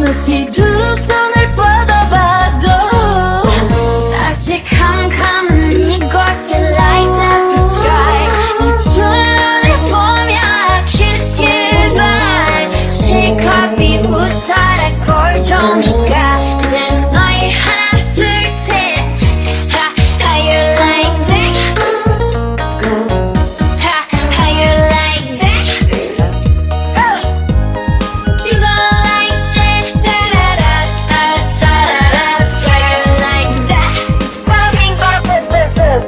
이 두 손을 뻗어봐도 아직 캄캄한 이곳에 light up the sky 네 두 눈을 보며 I kiss you bye 실컷 비웃어라 꼴좋으니까 이제 너의 하나 둘셋 How you like that? How you like that? You gon' like that? Da-da-da-da-da-da-da. How you like that? How you like that?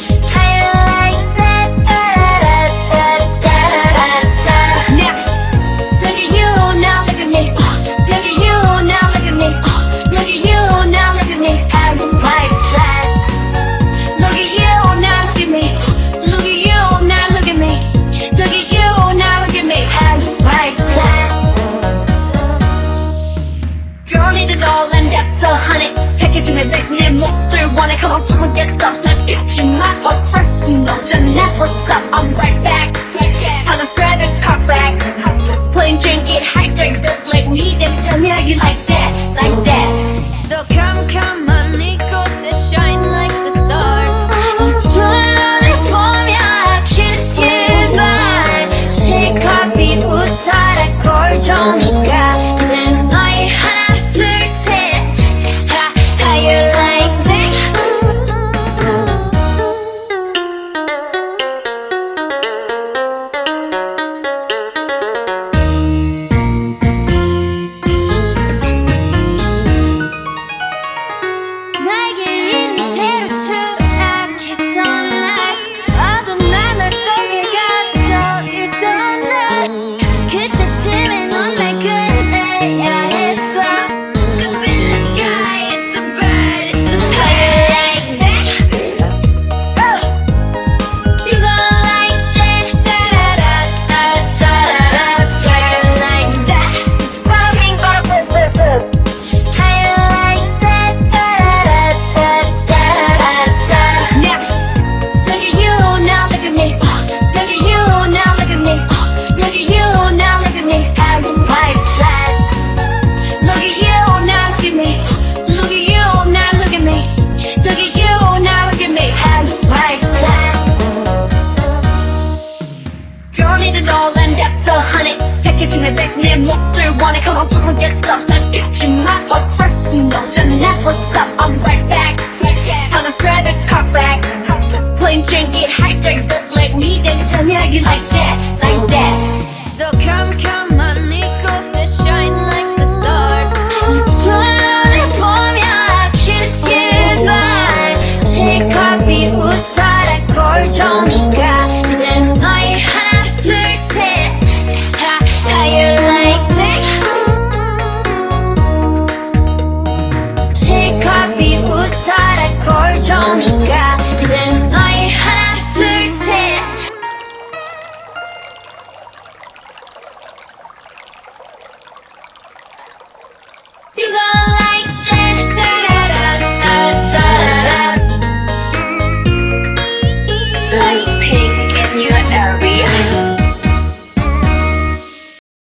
Da-da-da-da-da-da-da-da. Now, look at you, now look at me. Look at you, now look at me. Look at you, now look at me. How you like that? Look at you, now look at me. Look at you, now look at me. Look at you, now look at me. How you like that? Girl, need it all and that's a honey. 패키징에 내 몫을 원해. Come on, come on, get some. 난 잊지 마. But first, you know, just never stop. I'm right back. On the shredded car back. Plain drink it, hydrate, look like me. Then tell me how you like that, like that. 또 캄캄한 이곳에 shine like the stars. 이 두 눈을 보며 I kiss you bye. 실컷 비웃어라 꼴좋으니까 이제 너의 하나 둘셋 How you like that? 나에게 이른 채로 추락했던 날 봐도 난 널 속에 갇혀있던 날 그때쯤에 넌 날 끝내야 했어 Up in the sky, it's a bird, it's a plane. How you like that? You gon' like that? Da-da-da-da-da-da-da. How you like that? How you like that? Da-da-da-da-da-da-da-da. Now, look at you, now look at me. Look at you, now look at me. Look at you, now look at me. How you like that? Look at you, now look at me. Look at you, now look at me. Look at you, now look at me. How you like that? Girl, need it all and that's a honey. 패키징에 내 몫을 원해. Come on, come on, get some. 난 잊지 마. But first, you know, just never stop. I'm right back. On the shredded car back. Plain drink it, hydrate, look like me. Then tell me how you like that, like